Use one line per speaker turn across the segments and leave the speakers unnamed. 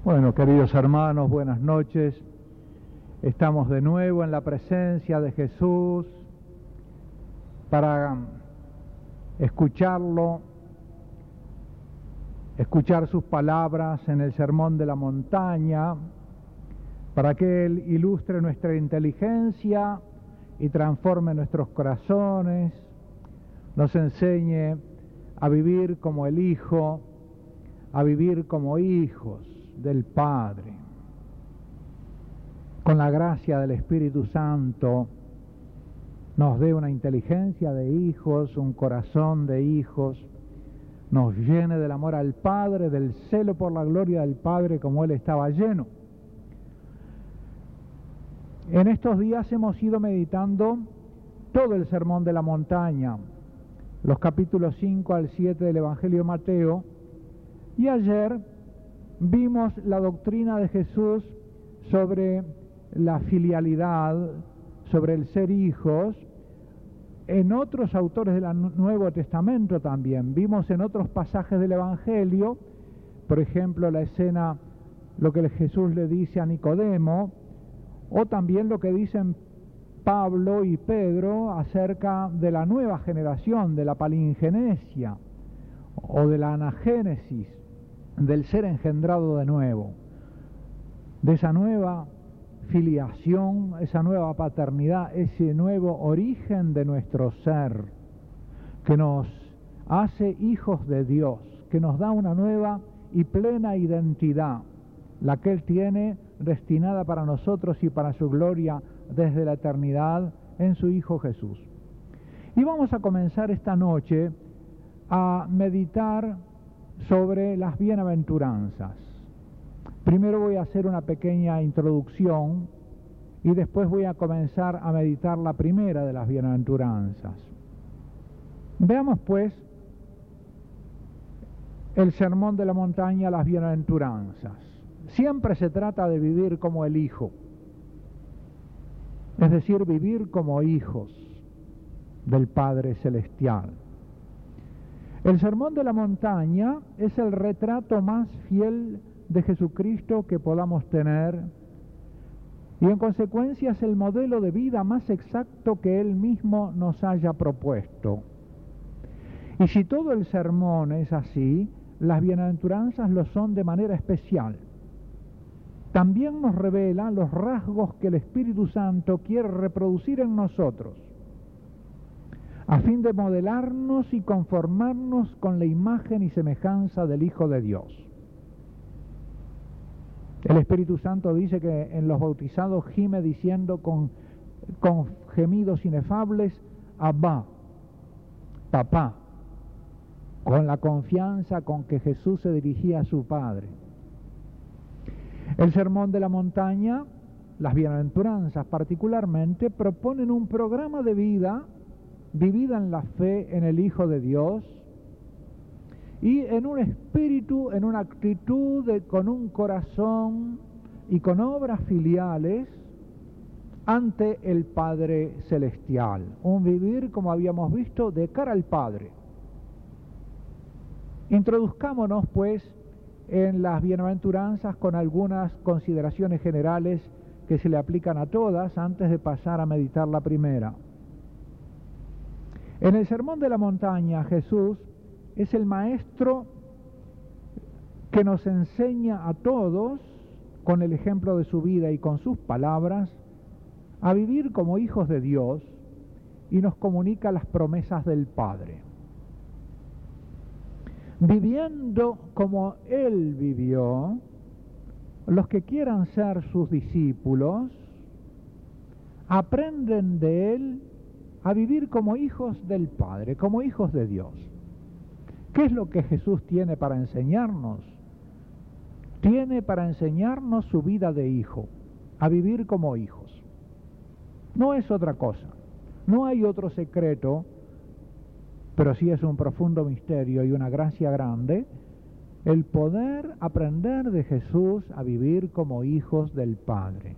Bueno, queridos hermanos, buenas noches. Estamos de nuevo en la presencia de Jesús para escucharlo, escuchar sus palabras en el Sermón de la Montaña, para que Él ilustre nuestra inteligencia y transforme nuestros corazones, nos enseñe a vivir como el Hijo, a vivir como hijos del Padre. Con la gracia del Espíritu Santo nos dé una inteligencia de hijos, un corazón de hijos, nos llene del amor al Padre, del celo por la gloria del Padre como Él estaba lleno. En estos días hemos ido meditando todo el Sermón de la Montaña, los capítulos 5 al 7 del Evangelio de Mateo, y ayer vimos la doctrina de Jesús sobre la filialidad, sobre el ser hijos, en otros autores del Nuevo Testamento también. Vimos en otros pasajes del Evangelio, por ejemplo, la escena, lo que Jesús le dice a Nicodemo, o también lo que dicen Pablo y Pedro acerca de la nueva generación, de la palingenesia, o de la anagénesis, del ser engendrado de nuevo, de esa nueva filiación, esa nueva paternidad, ese nuevo origen de nuestro ser, que nos hace hijos de Dios, que nos da una nueva y plena identidad, la que Él tiene destinada para nosotros y para su gloria desde la eternidad en su Hijo Jesús. Y vamos a comenzar esta noche a meditar sobre las bienaventuranzas. Primero voy a hacer una pequeña introducción y después voy a comenzar a meditar la primera de las bienaventuranzas. Veamos pues el Sermón de la Montaña, las bienaventuranzas. Siempre se trata de vivir como el Hijo, es decir, vivir como hijos del Padre Celestial. El Sermón de la Montaña es el retrato más fiel de Jesucristo que podamos tener y en consecuencia es el modelo de vida más exacto que Él mismo nos haya propuesto. Y si todo el sermón es así, las bienaventuranzas lo son de manera especial. También nos revela los rasgos que el Espíritu Santo quiere reproducir en nosotros, a fin de modelarnos y conformarnos con la imagen y semejanza del Hijo de Dios. El Espíritu Santo dice que en los bautizados gime diciendo con gemidos inefables, Abba, papá, con la confianza con que Jesús se dirigía a su Padre. El Sermón de la Montaña, las bienaventuranzas particularmente, proponen un programa de vida vivida en la fe en el Hijo de Dios y en un espíritu, en una actitud, con un corazón y con obras filiales ante el Padre Celestial. Un vivir, como habíamos visto, de cara al Padre. Introduzcámonos, pues, en las bienaventuranzas con algunas consideraciones generales que se le aplican a todas antes de pasar a meditar la primera. En el Sermón de la Montaña, Jesús es el maestro que nos enseña a todos, con el ejemplo de su vida y con sus palabras, a vivir como hijos de Dios y nos comunica las promesas del Padre. Viviendo como Él vivió, los que quieran ser sus discípulos aprenden de Él a vivir como hijos del Padre, como hijos de Dios. ¿Qué es lo que Jesús tiene para enseñarnos? Tiene para enseñarnos su vida de hijo, a vivir como hijos. No es otra cosa, no hay otro secreto, pero sí es un profundo misterio y una gracia grande, el poder aprender de Jesús a vivir como hijos del Padre.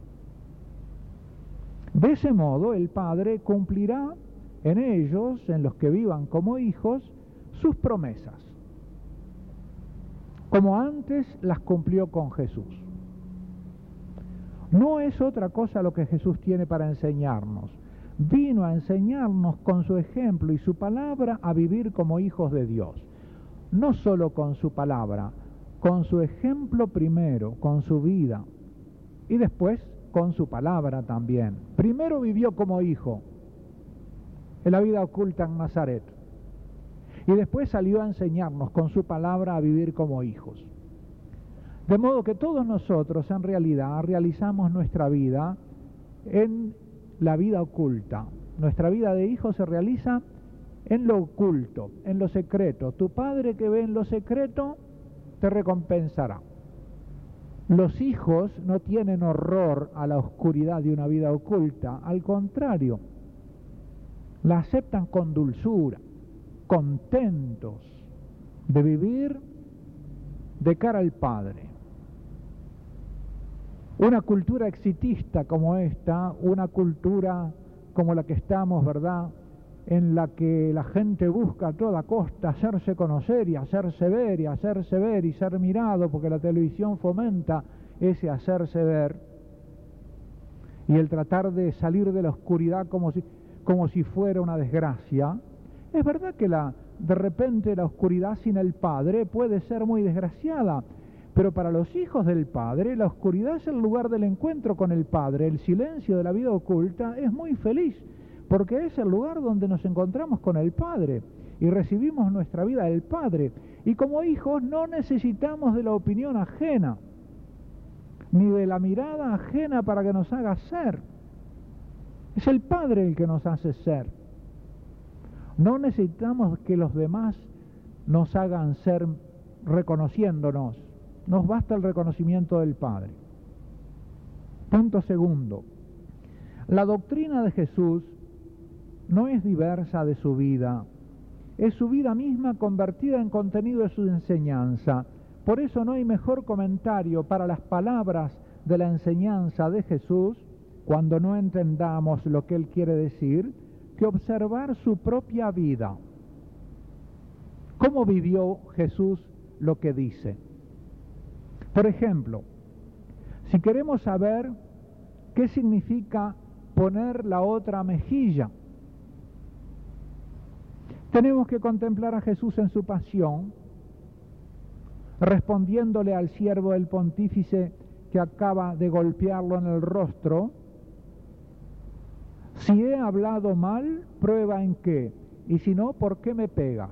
De ese modo, el Padre cumplirá en ellos, en los que vivan como hijos, sus promesas. como antes las cumplió con Jesús. No es otra cosa lo que Jesús tiene para enseñarnos. Vino a enseñarnos con su ejemplo y su palabra a vivir como hijos de Dios. No solo con su palabra, con su ejemplo primero, con su vida, y después con su palabra también. Primero vivió como hijo, en la vida oculta en Nazaret, y después salió a enseñarnos con su palabra a vivir como hijos. De modo que todos nosotros en realidad realizamos nuestra vida en la vida oculta. Nuestra vida de hijos se realiza en lo oculto, en lo secreto. Tu Padre que ve en lo secreto te recompensará. Los hijos no tienen horror a la oscuridad de una vida oculta, al contrario, la aceptan con dulzura, contentos de vivir de cara al Padre. Una cultura exitista como esta, una cultura como la que estamos, ¿verdad?, en la que la gente busca a toda costa hacerse conocer y hacerse ver y hacerse ver y ser mirado, porque la televisión fomenta ese hacerse ver y el tratar de salir de la oscuridad como si fuera una desgracia. Es verdad que de repente la oscuridad sin el Padre puede ser muy desgraciada, pero para los hijos del Padre la oscuridad es el lugar del encuentro con el Padre. El silencio de la vida oculta es muy feliz, porque es el lugar donde nos encontramos con el Padre y recibimos nuestra vida del Padre. Y como hijos no necesitamos de la opinión ajena, ni de la mirada ajena para que nos haga ser. Es el Padre el que nos hace ser. No necesitamos que los demás nos hagan ser reconociéndonos. Nos basta el reconocimiento del Padre. Punto segundo. La doctrina de Jesús no es diversa de su vida, es su vida misma convertida en contenido de su enseñanza. Por eso no hay mejor comentario para las palabras de la enseñanza de Jesús, cuando no entendamos lo que Él quiere decir, que observar su propia vida. ¿Cómo vivió Jesús lo que dice? Por ejemplo, si queremos saber qué significa poner la otra mejilla, tenemos que contemplar a Jesús en su pasión, respondiéndole al siervo del pontífice que acaba de golpearlo en el rostro: si he hablado mal, prueba en qué, y si no, ¿por qué me pegas?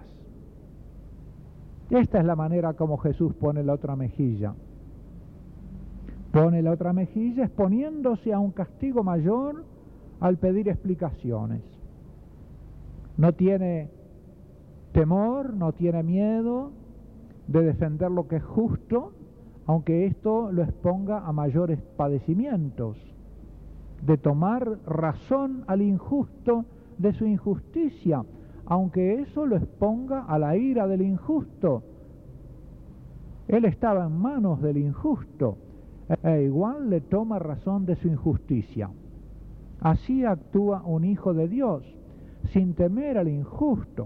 Esta es la manera como Jesús pone la otra mejilla. Pone la otra mejilla exponiéndose a un castigo mayor al pedir explicaciones. No tiene temor, no tiene miedo de defender lo que es justo, aunque esto lo exponga a mayores padecimientos, de tomar razón al injusto de su injusticia, aunque eso lo exponga a la ira del injusto. Él estaba en manos del injusto, e igual le toma razón de su injusticia. Así actúa un hijo de Dios, sin temer al injusto.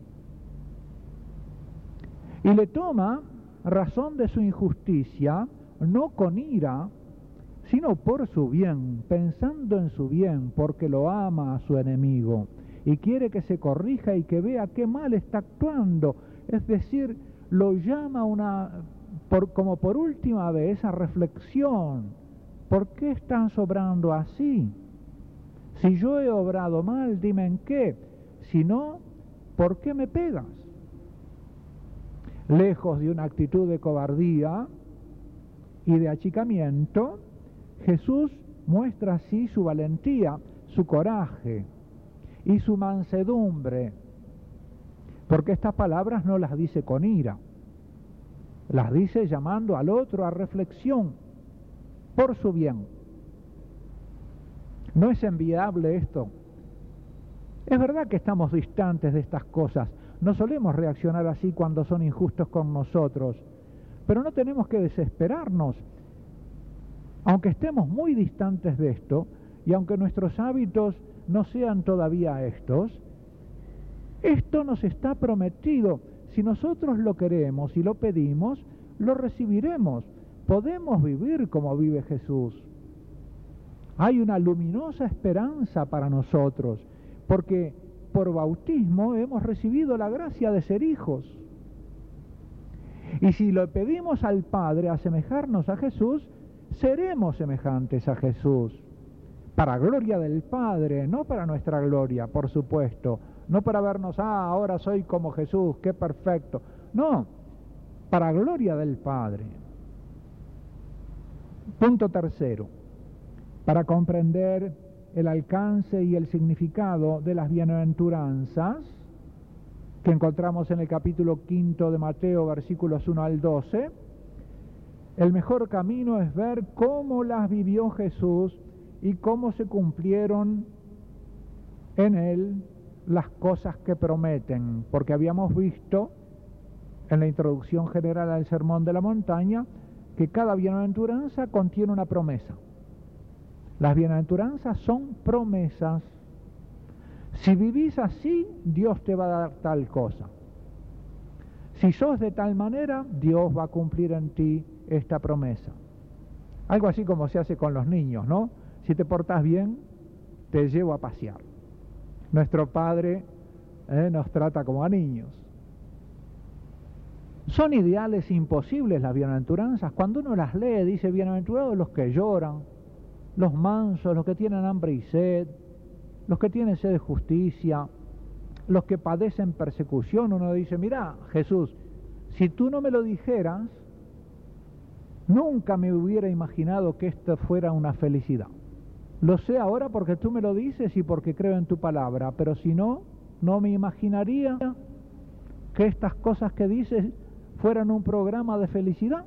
Y le toma razón de su injusticia, no con ira, sino por su bien, pensando en su bien, porque lo ama a su enemigo y quiere que se corrija y que vea qué mal está actuando. Es decir, lo llama como por última vez a reflexión. ¿Por qué estás obrando así? Si yo he obrado mal, dime en qué. Si no, ¿por qué me pegas? Lejos de una actitud de cobardía y de achicamiento, Jesús muestra así su valentía, su coraje y su mansedumbre, porque estas palabras no las dice con ira, las dice llamando al otro a reflexión por su bien. ¿No es envidiable esto? Es verdad que estamos distantes de estas cosas, no solemos reaccionar así cuando son injustos con nosotros, pero no tenemos que desesperarnos. Aunque estemos muy distantes de esto, y aunque nuestros hábitos no sean todavía estos, esto nos está prometido. Si nosotros lo queremos y lo pedimos, lo recibiremos. Podemos vivir como vive Jesús. Hay una luminosa esperanza para nosotros, porque por bautismo hemos recibido la gracia de ser hijos. Y si lo pedimos al Padre asemejarnos a Jesús, seremos semejantes a Jesús. Para gloria del Padre, no para nuestra gloria, por supuesto. No para vernos, ahora soy como Jesús, qué perfecto. No, para gloria del Padre. Punto tercero. Para comprender el alcance y el significado de las bienaventuranzas, que encontramos en el capítulo 5 de Mateo, versículos 1 al 12, el mejor camino es ver cómo las vivió Jesús y cómo se cumplieron en él las cosas que prometen, porque habíamos visto en la introducción general al Sermón de la Montaña que cada bienaventuranza contiene una promesa. Las bienaventuranzas son promesas. Si vivís así, Dios te va a dar tal cosa. Si sos de tal manera, Dios va a cumplir en ti esta promesa. Algo así como se hace con los niños, ¿no? Si te portás bien, te llevo a pasear. Nuestro Padre nos trata como a niños. Son ideales imposibles las bienaventuranzas. Cuando uno las lee, dice, bienaventurados los que lloran, los mansos, los que tienen hambre y sed, los que tienen sed de justicia, los que padecen persecución. Uno dice, mira, Jesús, si tú no me lo dijeras, nunca me hubiera imaginado que esto fuera una felicidad. Lo sé ahora porque tú me lo dices y porque creo en tu palabra, pero si no, no me imaginaría que estas cosas que dices fueran un programa de felicidad.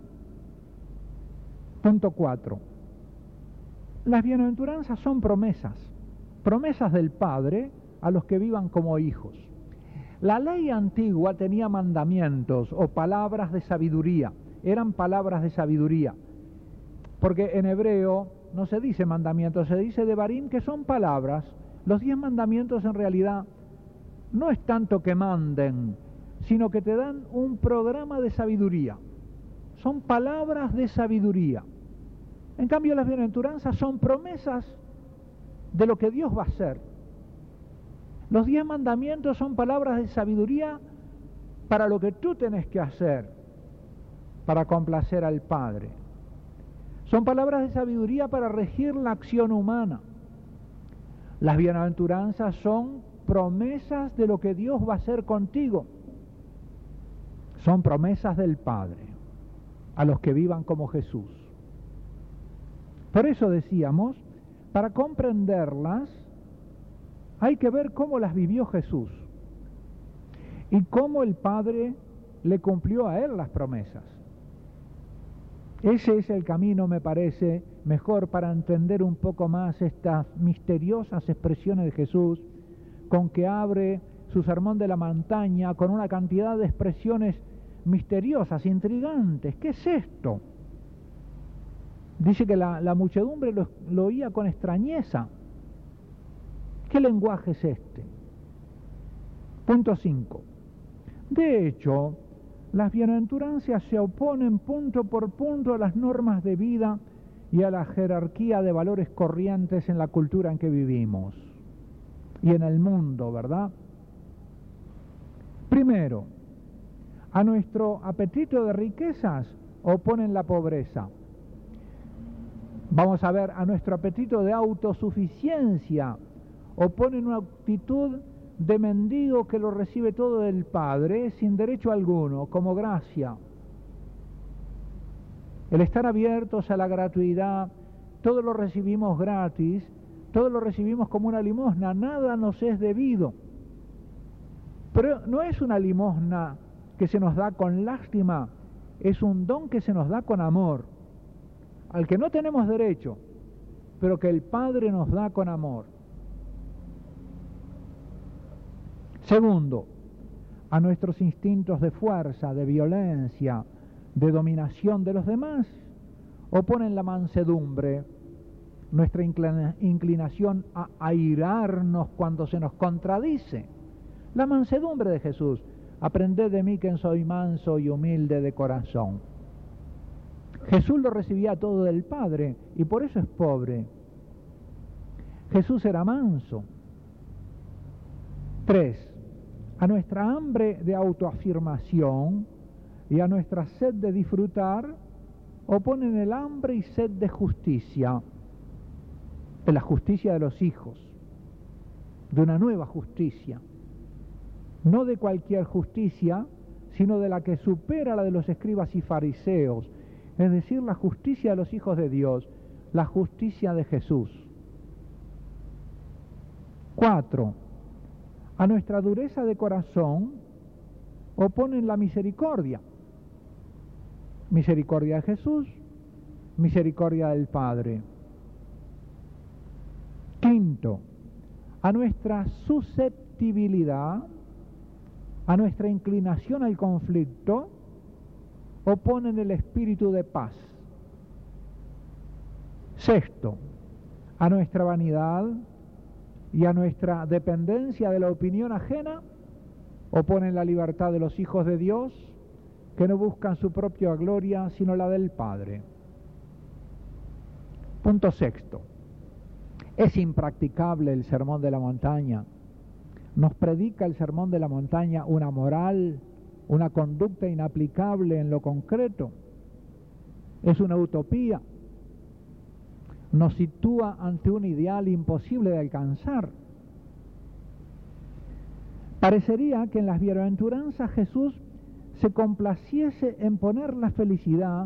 Punto 4. Las bienaventuranzas son promesas, promesas del Padre a los que vivan como hijos. La ley antigua tenía mandamientos o palabras de sabiduría, eran palabras de sabiduría, porque en hebreo no se dice mandamientos, se dice devarim, que son palabras. Los 10 mandamientos en realidad no es tanto que manden, sino que te dan un programa de sabiduría. Son palabras de sabiduría. En cambio, las bienaventuranzas son promesas de lo que Dios va a hacer. Los 10 mandamientos son palabras de sabiduría para lo que tú tenés que hacer para complacer al Padre. Son palabras de sabiduría para regir la acción humana. Las bienaventuranzas son promesas de lo que Dios va a hacer contigo. Son promesas del Padre a los que vivan como Jesús. Por eso decíamos, para comprenderlas hay que ver cómo las vivió Jesús y cómo el Padre le cumplió a él las promesas. Ese es el camino, me parece, mejor para entender un poco más estas misteriosas expresiones de Jesús, con que abre su Sermón de la Montaña con una cantidad de expresiones misteriosas, intrigantes. ¿Qué es esto? Dice que la muchedumbre lo oía con extrañeza. ¿Qué lenguaje es este? Punto 5. De hecho, las bienaventuranzas se oponen punto por punto a las normas de vida y a la jerarquía de valores corrientes en la cultura en que vivimos y en el mundo, ¿verdad? Primero, a nuestro apetito de riquezas oponen la pobreza. Vamos a ver, a nuestro apetito de autosuficiencia oponen una actitud de mendigo que lo recibe todo del Padre sin derecho alguno, como gracia. El estar abiertos a la gratuidad, todo lo recibimos gratis, todo lo recibimos como una limosna, nada nos es debido. Pero no es una limosna que se nos da con lástima, es un don que se nos da con amor, al que no tenemos derecho, pero que el Padre nos da con amor. Segundo, a nuestros instintos de fuerza, de violencia, de dominación de los demás, oponen la mansedumbre, nuestra inclinación a airarnos cuando se nos contradice. La mansedumbre de Jesús, aprended de mí que soy manso y humilde de corazón. Jesús lo recibía todo del Padre y por eso es pobre. Jesús era manso. 3. A nuestra hambre de autoafirmación y a nuestra sed de disfrutar oponen el hambre y sed de justicia, de la justicia de los hijos, de una nueva justicia, no de cualquier justicia, sino de la que supera la de los escribas y fariseos, es decir, la justicia de los hijos de Dios, la justicia de Jesús. 4. A nuestra dureza de corazón oponen la misericordia. Misericordia de Jesús, misericordia del Padre. 5. A nuestra susceptibilidad, a nuestra inclinación al conflicto, oponen el espíritu de paz. 6. A nuestra vanidad y a nuestra dependencia de la opinión ajena, oponen la libertad de los hijos de Dios, que no buscan su propia gloria, sino la del Padre. Punto 6. Es impracticable el sermón de la montaña. Nos predica el sermón de la montaña una moral, una conducta inaplicable en lo concreto. Es una utopía. Nos sitúa ante un ideal imposible de alcanzar. Parecería que en las bienaventuranzas Jesús se complaciese en poner la felicidad,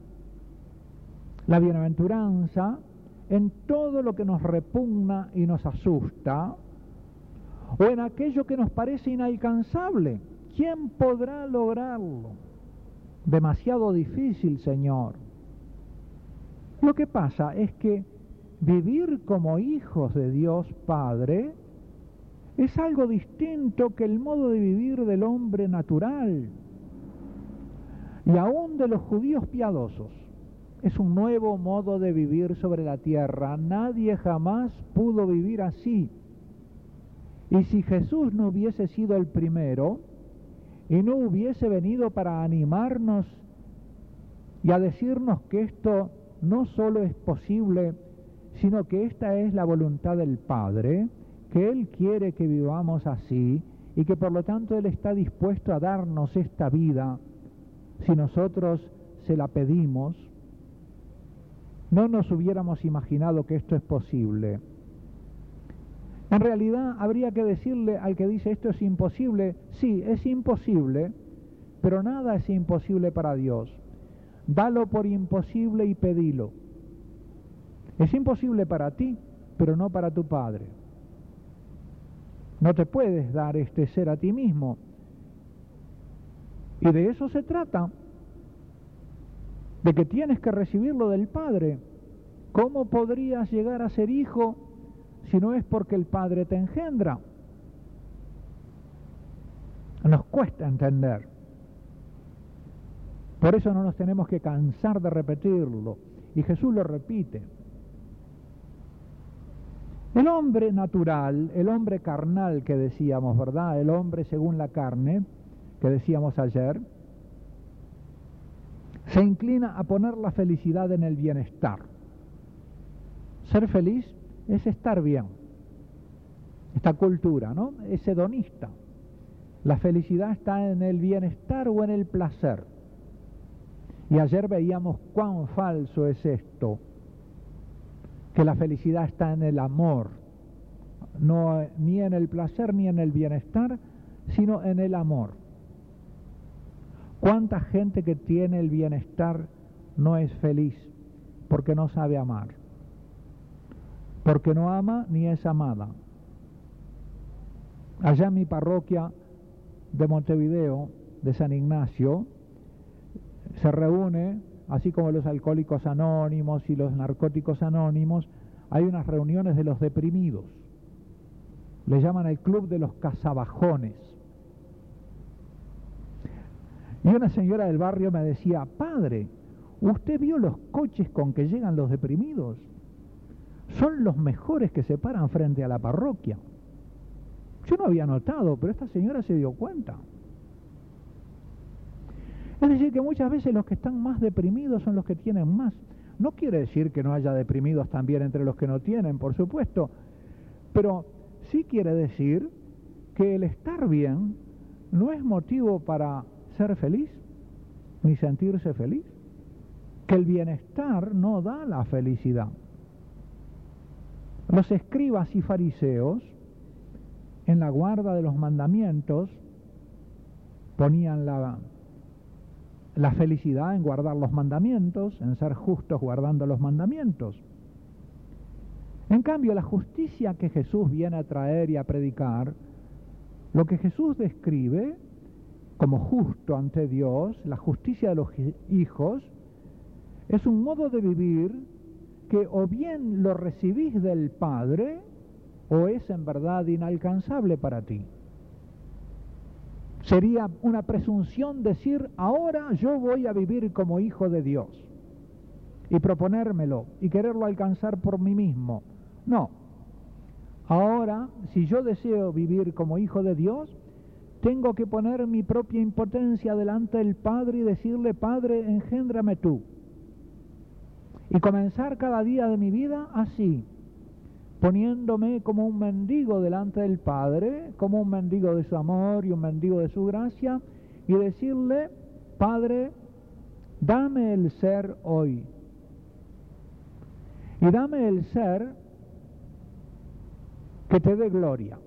la bienaventuranza, en todo lo que nos repugna y nos asusta, o en aquello que nos parece inalcanzable. ¿Quién podrá lograrlo? Demasiado difícil, Señor. Lo que pasa es que vivir como hijos de Dios Padre es algo distinto que el modo de vivir del hombre natural y aún de los judíos piadosos. Es un nuevo modo de vivir sobre la tierra. Nadie jamás pudo vivir así. Y si Jesús no hubiese sido el primero y no hubiese venido para animarnos y a decirnos que esto no solo es posible, sino que esta es la voluntad del Padre, que Él quiere que vivamos así y que por lo tanto Él está dispuesto a darnos esta vida si nosotros se la pedimos, no nos hubiéramos imaginado que esto es posible. En realidad habría que decirle al que dice esto es imposible, sí, es imposible, pero nada es imposible para Dios. Dalo por imposible y pedilo. Es imposible para ti, pero no para tu Padre. No te puedes dar este ser a ti mismo. Y de eso se trata, de que tienes que recibirlo del Padre. ¿Cómo podrías llegar a ser hijo si no es porque el Padre te engendra? Nos cuesta entender. Por eso no nos tenemos que cansar de repetirlo. Y Jesús lo repite. El hombre natural, el hombre carnal que decíamos, ¿verdad? El hombre según la carne, que decíamos ayer, se inclina a poner la felicidad en el bienestar. Ser feliz es estar bien. Esta cultura, ¿no? Es hedonista. La felicidad está en el bienestar o en el placer. Y ayer veíamos cuán falso es esto, que la felicidad está en el amor, no ni en el placer ni en el bienestar, sino en el amor. ¿Cuánta gente que tiene el bienestar no es feliz porque no sabe amar? Porque no ama ni es amada. Allá en mi parroquia de Montevideo, de San Ignacio, se reúne, así como los alcohólicos anónimos y los narcóticos anónimos, hay unas reuniones de los deprimidos. Le llaman el club de los cazabajones. Y una señora del barrio me decía, padre, ¿usted vio los coches con que llegan los deprimidos? Son los mejores que se paran frente a la parroquia. Yo no había notado, pero esta señora se dio cuenta. Es decir, que muchas veces los que están más deprimidos son los que tienen más. No quiere decir que no haya deprimidos también entre los que no tienen, por supuesto, pero sí quiere decir que el estar bien no es motivo para ser feliz, ni sentirse feliz, que el bienestar no da la felicidad. Los escribas y fariseos, en la guarda de los mandamientos, ponían la felicidad en guardar los mandamientos, en ser justos guardando los mandamientos. En cambio, la justicia que Jesús viene a traer y a predicar, lo que Jesús describe como justo ante Dios, la justicia de los hijos, es un modo de vivir que o bien lo recibís del Padre o es en verdad inalcanzable para ti. Sería una presunción decir, ahora yo voy a vivir como hijo de Dios y proponérmelo y quererlo alcanzar por mí mismo. No. Ahora, si yo deseo vivir como hijo de Dios, tengo que poner mi propia impotencia delante del Padre y decirle, Padre, engéndrame tú. Y comenzar cada día de mi vida así, poniéndome como un mendigo delante del Padre, como un mendigo de su amor y un mendigo de su gracia, y decirle, Padre, dame el ser hoy. Y dame el ser que te dé gloria.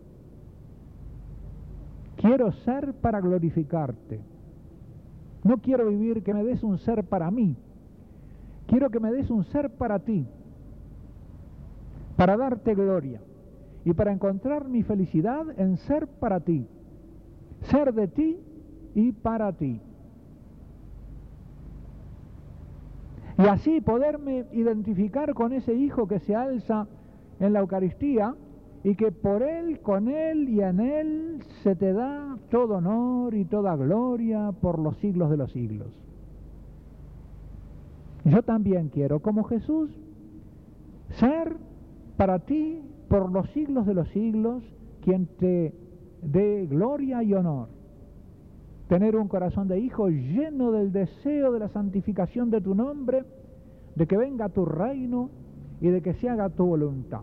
Quiero ser para glorificarte. No quiero vivir que me des un ser para mí. Quiero que me des un ser para ti, para darte gloria y para encontrar mi felicidad en ser para ti, ser de ti y para ti. Y así poderme identificar con ese hijo que se alza en la Eucaristía y que por él, con él y en él se te da todo honor y toda gloria por los siglos de los siglos. Yo también quiero, como Jesús, ser para ti, por los siglos de los siglos, quien te dé gloria y honor. Tener un corazón de hijo lleno del deseo de la santificación de tu nombre, de que venga tu reino y de que se haga tu voluntad.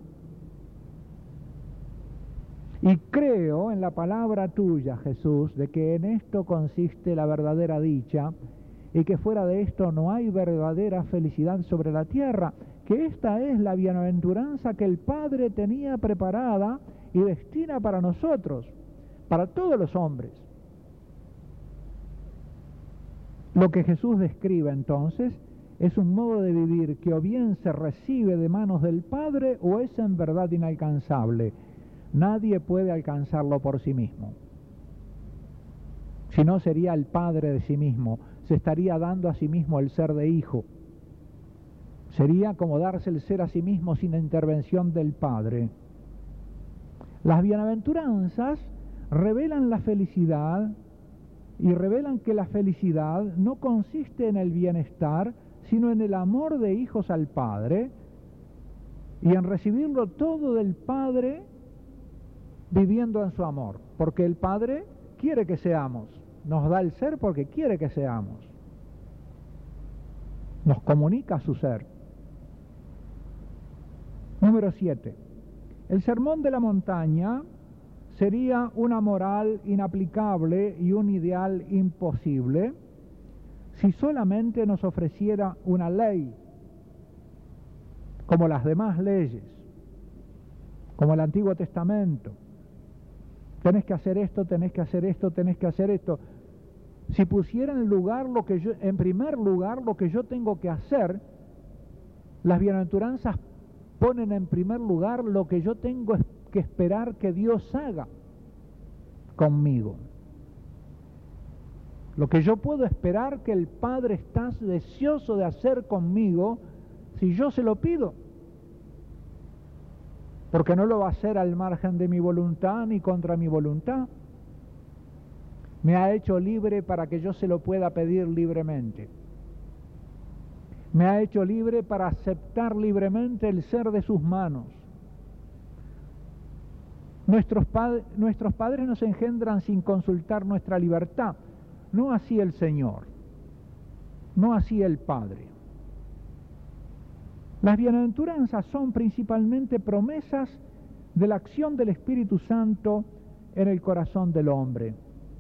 Y creo en la palabra tuya, Jesús, de que en esto consiste la verdadera dicha, y que fuera de esto no hay verdadera felicidad sobre la tierra, que esta es la bienaventuranza que el Padre tenía preparada y destina para nosotros, para todos los hombres. Lo que Jesús describe entonces es un modo de vivir que o bien se recibe de manos del Padre o es en verdad inalcanzable. Nadie puede alcanzarlo por sí mismo. Si no, sería el Padre de sí mismo. Se estaría dando a sí mismo el ser de hijo. Sería como darse el ser a sí mismo sin intervención del Padre. Las bienaventuranzas revelan la felicidad y revelan que la felicidad no consiste en el bienestar, sino en el amor de hijos al Padre y en recibirlo todo del Padre viviendo en su amor, porque el Padre quiere que seamos. Nos da el ser porque quiere que seamos. Nos comunica su ser. Número 7. El sermón de la montaña sería una moral inaplicable y un ideal imposible si solamente nos ofreciera una ley, como las demás leyes, como el Antiguo Testamento. Tenés que hacer esto, tenés que hacer esto, tenés que hacer esto. Si pusiera en primer lugar lo que yo tengo que hacer, las bienaventuranzas ponen en primer lugar lo que yo tengo que esperar que Dios haga conmigo. Lo que yo puedo esperar que el Padre está deseoso de hacer conmigo si yo se lo pido. Porque no lo va a hacer al margen de mi voluntad ni contra mi voluntad. Me ha hecho libre para que yo se lo pueda pedir libremente. Me ha hecho libre para aceptar libremente el ser de sus manos. Nuestros padres nos engendran sin consultar nuestra libertad. no así el Señor, no así el Padre. Las bienaventuranzas son principalmente promesas de la acción del Espíritu Santo en el corazón del hombre.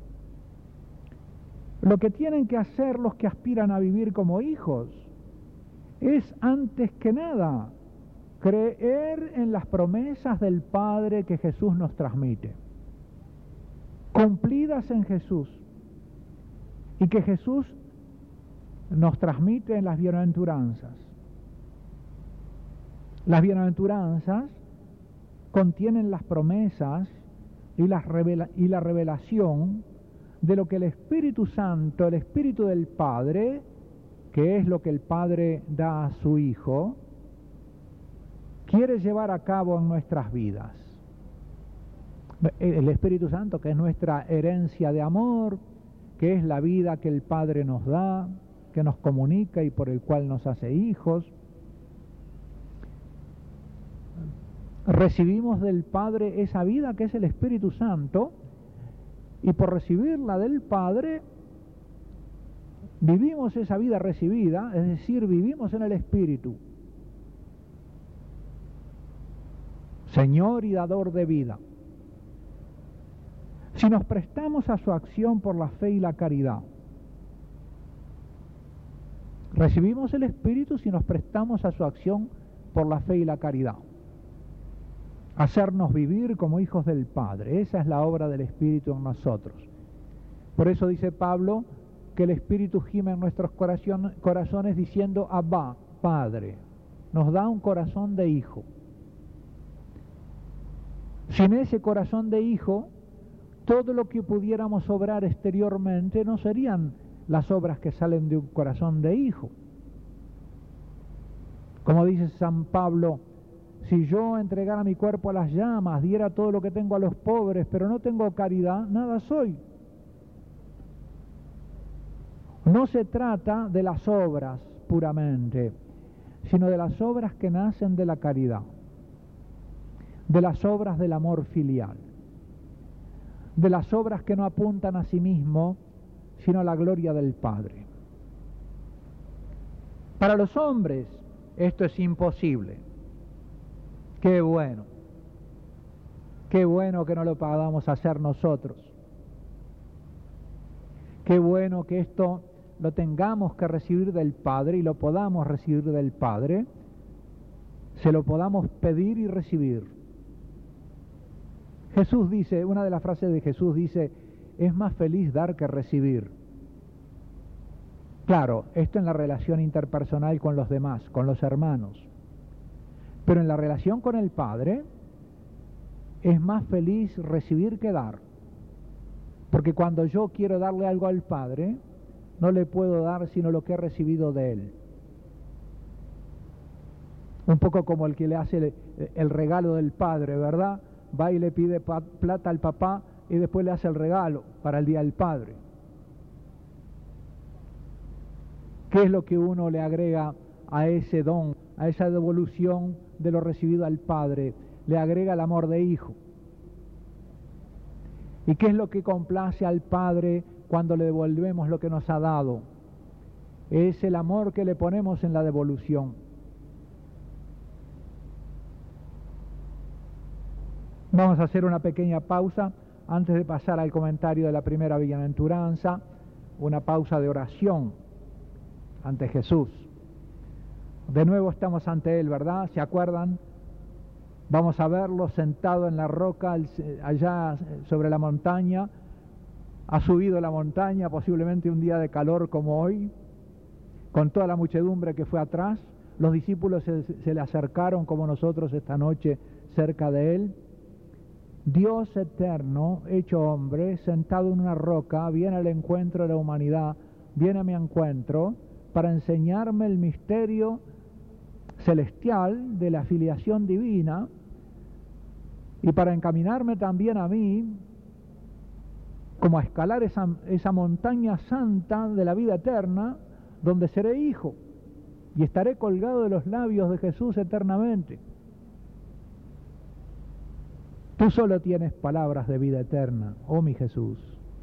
Lo que tienen que hacer los que aspiran a vivir como hijos es, antes que nada, creer en las promesas del Padre que Jesús nos transmite, cumplidas en Jesús, y que Jesús nos transmite en las bienaventuranzas. Las bienaventuranzas contienen las promesas y la revelación de lo que el Espíritu Santo, el Espíritu del Padre, que es lo que el Padre da a su Hijo, quiere llevar a cabo en nuestras vidas. El Espíritu Santo, que es nuestra herencia de amor, que es la vida que el Padre nos da, que nos comunica y por el cual nos hace hijos. Recibimos del Padre esa vida que es el Espíritu Santo, y por recibirla del Padre vivimos esa vida recibida, es decir, vivimos en el Espíritu, Señor y dador de vida. Si nos prestamos a su acción por la fe y la caridad, recibimos el Espíritu si nos prestamos a su acción por la fe y la caridad. Hacernos vivir como hijos del Padre, esa es la obra del Espíritu en nosotros. Por eso dice Pablo que el Espíritu gime en nuestros corazones diciendo Abba, Padre. Nos da un corazón de hijo. Sin ese corazón de hijo, todo lo que pudiéramos obrar exteriormente no serían las obras que salen de un corazón de hijo. Como dice San Pablo, si yo entregara mi cuerpo a las llamas, diera todo lo que tengo a los pobres, pero no tengo caridad, nada soy. No se trata de las obras puramente, sino de las obras que nacen de la caridad, de las obras del amor filial, de las obras que no apuntan a sí mismo, sino a la gloria del Padre. Para los hombres esto es imposible. Qué bueno que no lo podamos hacer nosotros. Qué bueno que esto lo tengamos que recibir del Padre y lo podamos recibir del Padre, se lo podamos pedir y recibir. Jesús dice, una de las frases de Jesús dice, es más feliz dar que recibir. Claro, esto en la relación interpersonal con los demás, con los hermanos. Pero en la relación con el Padre es más feliz recibir que dar. Porque cuando yo quiero darle algo al Padre, no le puedo dar sino lo que he recibido de Él. Un poco como el que le hace el regalo del Padre, ¿verdad? Va y le pide plata al papá y después le hace el regalo para el Día del Padre. ¿Qué es lo que uno le agrega a ese don, a esa devolución de lo recibido al Padre? Le agrega el amor de hijo. ¿Y qué es lo que complace al Padre cuando le devolvemos lo que nos ha dado? Es el amor que le ponemos en la devolución. Vamos a hacer una pequeña pausa antes de pasar al comentario de la primera bienaventuranza, una pausa de oración ante Jesús. De nuevo estamos ante Él, ¿verdad? ¿Se acuerdan? Vamos a verlo sentado en la roca, allá sobre la montaña. Ha subido la montaña, posiblemente un día de calor como hoy, con toda la muchedumbre que fue atrás. Los discípulos se le acercaron como nosotros esta noche cerca de Él. Dios eterno, hecho hombre, sentado en una roca, viene al encuentro de la humanidad, viene a mi encuentro para enseñarme el misterio celestial de la filiación divina y para encaminarme también a mí como a escalar esa montaña santa de la vida eterna, donde seré hijo y estaré colgado de los labios de Jesús eternamente. Tú solo tienes palabras de vida eterna, oh mi Jesús.